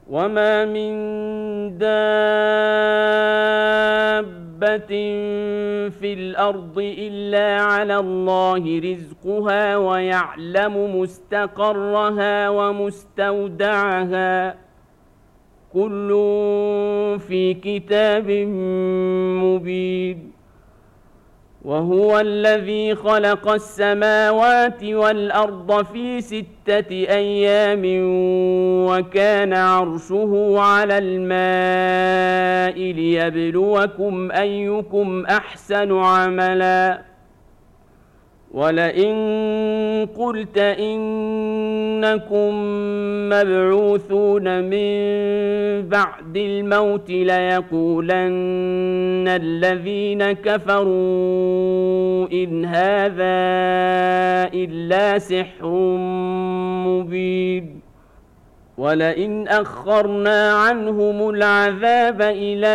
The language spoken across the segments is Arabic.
وما من دابة في الأرض إلا على الله رزقها ويعلم مستقرها ومستودعها كل في كتاب مبين وهو الذي خلق السماوات والأرض في 6 أيام وكان عرشه على الماء ليبلوكم أيكم أحسن عملا ولئن قلت إنكم مبعوثون من بعد الموت ليقولن الذين كفروا إن هذا إلا سحر مبين ولئن أخرنا عنهم العذاب إلى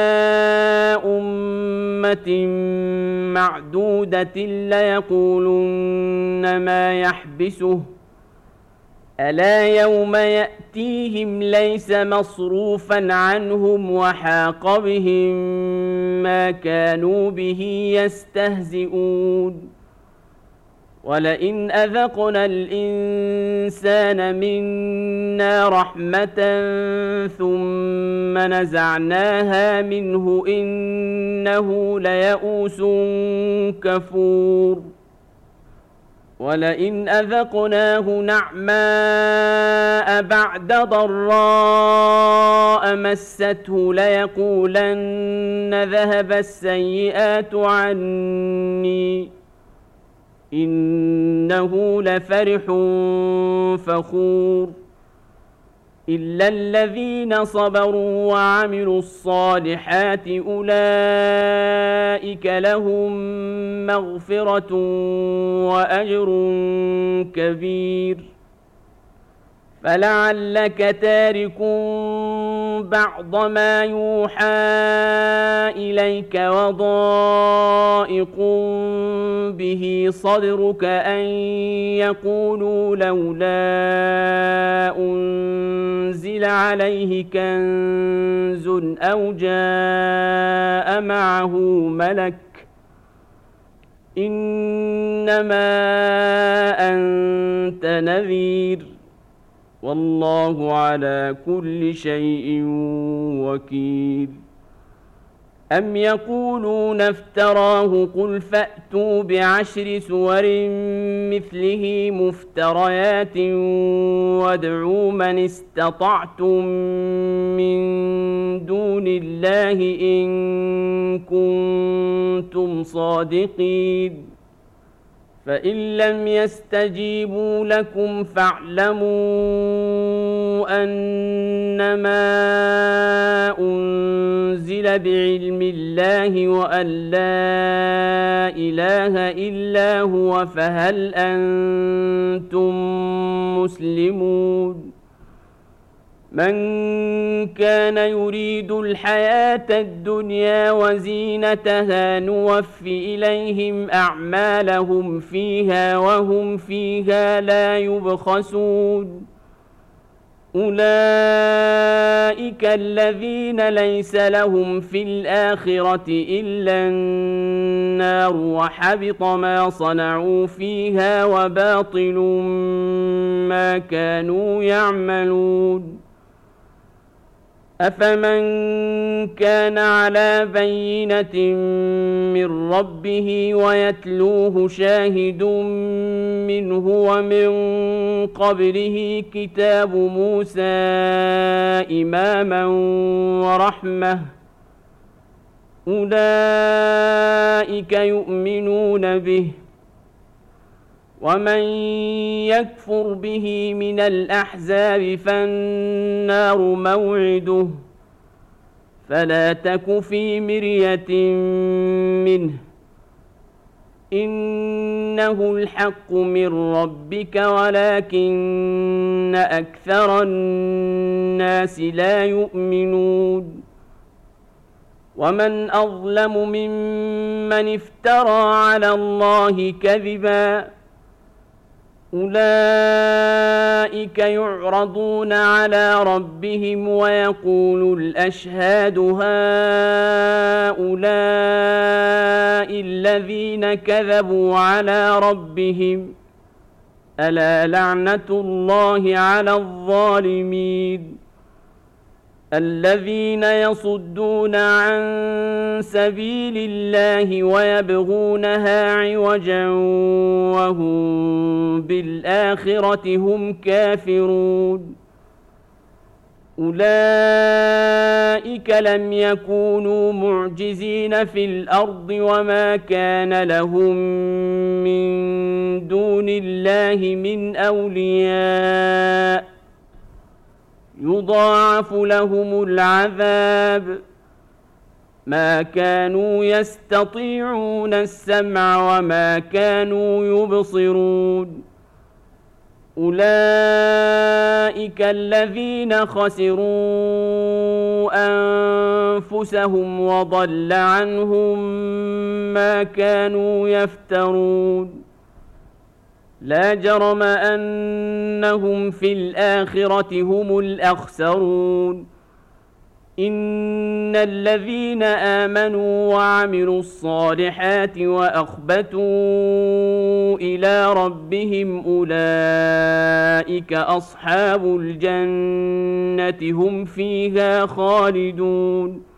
أمة معدودة ليقولن ما يحبسه ألا يوم يأتيهم ليس مصروفا عنهم وحاق بهم ما كانوا به يستهزئون ولئن أذقنا الإنسان منا رحمة ثم نزعناها منه إنه ليئوس كفور ولئن أذقناه نعماء بعد ضراء مسته ليقولن ذهب السيئات عني إنه لفرح فخور إلا الذين صبروا وعملوا الصالحات أولئك لهم مغفرة وأجر كبير فلعلك تارك بعض ما يوحى إليك وضائق به صدرك أن يقولوا لولا أنزل عليه كنز أو جاء معه ملك إنما أنت نذير والله على كل شيء وكيل أم يقولون افتراه قل فأتوا ب10 سور مثله مفتريات وادعوا من استطعتم من دون الله إن كنتم صادقين فإن لم يستجيبوا لكم فاعلموا أنما أنزل بعلم الله وأن لا إله إلا هو فهل أنتم مسلمون من كان يريد الحياة الدنيا وزينتها نوف إليهم أعمالهم فيها وهم فيها لا يبخسون أولئك الذين ليس لهم في الآخرة إلا النار وحبط ما صنعوا فيها وباطل ما كانوا يعملون أفمن كان على بينة من ربه ويتلوه شاهد منه ومن قبله كتاب موسى إماما ورحمة أولئك يؤمنون به ومن يكفر به من الأحزاب فالنار موعده فلا تك في مرية منه إنه الحق من ربك ولكن أكثر الناس لا يؤمنون ومن أظلم ممن افترى على الله كذبا أولئك يعرضون على ربهم ويقول الأشهاد هؤلاء الذين كذبوا على ربهم ألا لعنة الله على الظالمين الذين يصدون عن سبيل الله ويبغونها عوجا وهم بالآخرة هم كافرون أولئك لم يكونوا معجزين في الأرض وما كان لهم من دون الله من أولياء يضاعف لهم العذاب ما كانوا يستطيعون السمع وما كانوا يبصرون أولئك الذين خسروا أنفسهم وضل عنهم ما كانوا يفترون لا جرم أنهم في الآخرة هم الأخسرون إن الذين آمنوا وعملوا الصالحات وأخبتوا إلى ربهم أولئك أصحاب الجنة هم فيها خالدون